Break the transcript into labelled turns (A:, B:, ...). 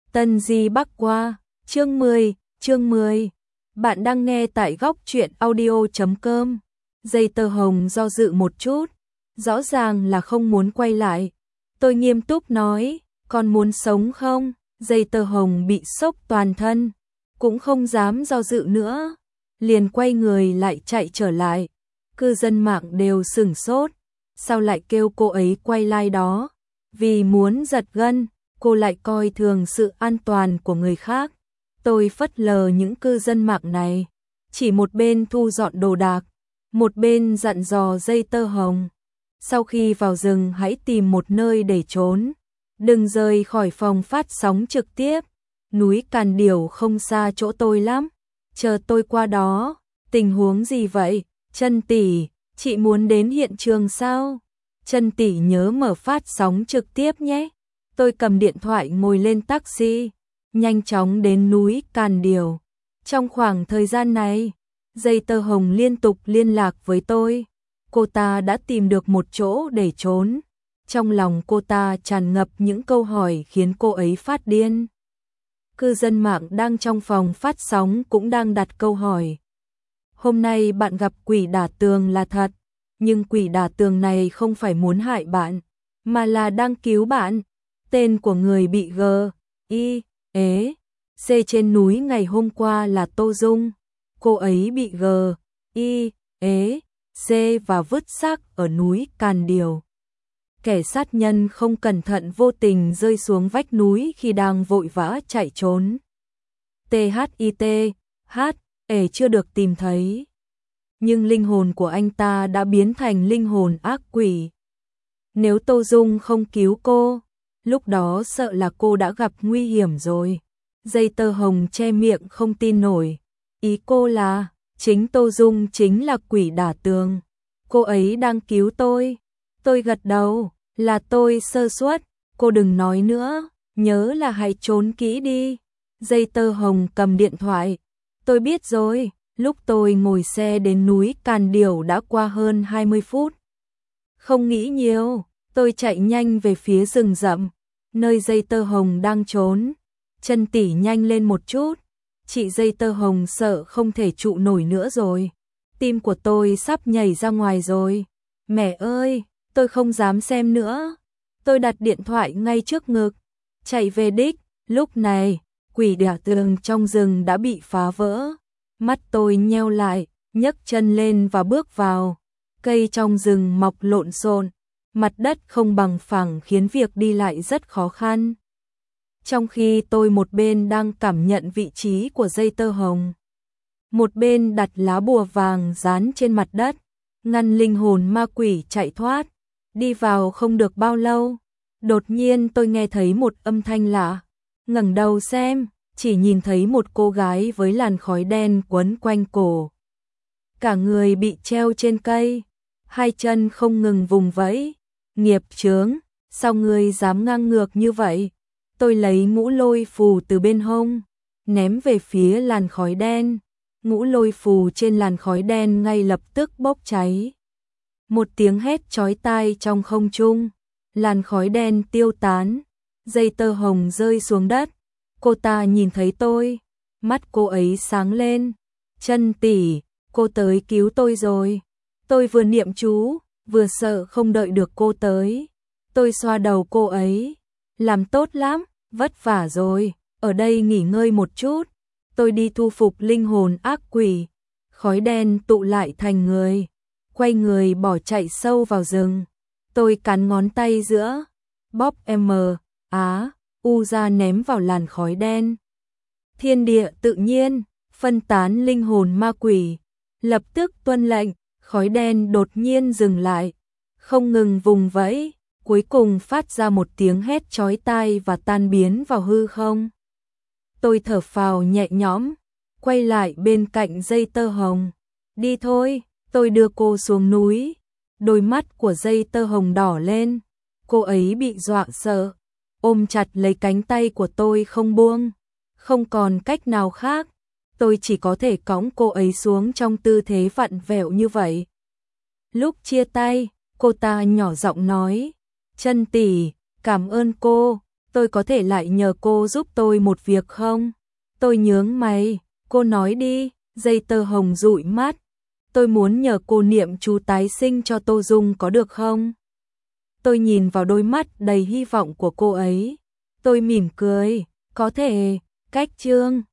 A: Tân Di Bắc Qua, chương 10. Bạn đang nghe tại góc truyện audio.com. Dây tơ hồng do dự một chút, rõ ràng là không muốn quay lại. Tôi nghiêm túc nói, còn muốn sống không? Dây tơ hồng bị sốc toàn thân, cũng không dám do dự nữa, liền quay người lại chạy trở lại. Cư dân mạng đều sửng sốt, sao lại kêu cô ấy quay lại đó? Vì muốn giật gân, cô lại coi thường sự an toàn của người khác. Tôi phớt lờ những cư dân mạng này, chỉ một bên thu dọn đồ đạc, một bên dặn dò dây tơ hồng. Sau khi vào rừng hãy tìm một nơi để trốn, đừng rời khỏi phòng phát sóng trực tiếp. Núi Càn Điểu không xa chỗ tôi lắm, chờ tôi qua đó. Tình huống gì vậy? Trân tỷ, chị muốn đến hiện trường sao? Trân tỷ nhớ mở phát sóng trực tiếp nhé. Tôi cầm điện thoại ngồi lên taxi, nhanh chóng đến núi Càn Điểu. Trong khoảng thời gian này, dây tơ hồng liên tục liên lạc với tôi. Cô ta đã tìm được một chỗ để trốn. Trong lòng cô ta tràn ngập những câu hỏi khiến cô ấy phát điên. Cư dân mạng đang trong phòng phát sóng cũng đang đặt câu hỏi. Hôm nay bạn gặp quỷ đả tường là thật, nhưng quỷ đả tường này không phải muốn hại bạn, mà là đang cứu bạn. Tên của người bị G.I.E.C trên núi ngày hôm qua là Tô Dung. Cô ấy bị G.I.E.C và vứt xác ở núi Càn Điểu. Kẻ sát nhân không cẩn thận vô tình rơi xuống vách núi khi đang vội vã chạy trốn. THIT.H.E chưa được tìm thấy, nhưng linh hồn của anh ta đã biến thành linh hồn ác quỷ. Nếu Tô Dung không cứu cô, lúc đó sợ là cô đã gặp nguy hiểm rồi. Dây tơ hồng che miệng không tin nổi. Ý cô là, chính Tô Dung chính là quỷ đả tường. Cô ấy đang cứu tôi. Tôi gật đầu, là tôi sơ suất. Cô đừng nói nữa, nhớ là hãy trốn kỹ đi. Dây tơ hồng cầm điện thoại. Tôi biết rồi, lúc tôi ngồi xe đến núi Càn Điểu đã qua hơn 20 phút. Không nghĩ nhiều, tôi chạy nhanh về phía rừng rậm, nơi dây tơ hồng đang trốn. Trân tỷ nhanh lên một chút, chị dây tơ hồng sợ không thể trụ nổi nữa rồi. Tim của tôi sắp nhảy ra ngoài rồi. Mẹ ơi, tôi không dám xem nữa. Tôi đặt điện thoại ngay trước ngực, chạy về đích. Lúc này, quỷ đả tường trong rừng đã bị phá vỡ. Mắt tôi nheo lại, nhấc chân lên và bước vào. Cây trong rừng mọc lộn xộn, mặt đất không bằng phẳng khiến việc đi lại rất khó khăn. Trong khi tôi một bên đang cảm nhận vị trí của dây tơ hồng, một bên đặt lá bùa vàng dán trên mặt đất, ngăn linh hồn ma quỷ chạy thoát. Đi vào không được bao lâu, đột nhiên tôi nghe thấy một âm thanh lạ. Ngẩng đầu xem, chỉ nhìn thấy một cô gái với làn khói đen quấn quanh cổ. Cả người bị treo trên cây, hai chân không ngừng vùng vẫy. Nghiệp chướng, sao ngươi dám ngang ngược như vậy? Tôi lấy ngũ lôi phù từ bên hông, ném về phía làn khói đen. Ngũ lôi phù trên làn khói đen ngay lập tức bốc cháy. Một tiếng hét chói tai trong không trung, làn khói đen tiêu tán, dây tơ hồng rơi xuống đất. Cô ta nhìn thấy tôi, mắt cô ấy sáng lên. Trân tỷ, cô tới cứu tôi rồi. Tôi vừa niệm chú, vừa sợ không đợi được cô tới. Tôi xoa đầu cô ấy. Làm tốt lắm, vất vả rồi, ở đây nghỉ ngơi một chút. Tôi đi thu phục linh hồn ác quỷ. Khói đen tụ lại thành người, quay người bỏ chạy sâu vào rừng. Tôi cắn ngón tay giữa, bóp U ra ném vào làn khói đen. Thiên địa tự nhiên, phân tán linh hồn ma quỷ. Lập tức tuân lệnh, khói đen đột nhiên dừng lại, không ngừng vùng vẫy, cuối cùng phát ra một tiếng hét chói tai và tan biến vào hư không. Tôi thở phào nhẹ nhõm, quay lại bên cạnh dây tơ hồng. Đi thôi, tôi đưa cô xuống núi. Đôi mắt của dây tơ hồng đỏ lên, cô ấy bị dọa sợ, ôm chặt lấy cánh tay của tôi không buông. Không còn cách nào khác, tôi chỉ có thể cõng cô ấy xuống trong tư thế vặn vẹo như vậy. Lúc chia tay, cô ta nhỏ giọng nói, Trân tỷ, cảm ơn cô, tôi có thể lại nhờ cô giúp tôi một việc không? Tôi nhướng mày, cô nói đi, Dây Tơ Hồng dụi mắt. Tôi muốn nhờ cô niệm chú tái sinh cho Tô Dung có được không? Tôi nhìn vào đôi mắt đầy hy vọng của cô ấy. Tôi mỉm cười, có thể, cách chương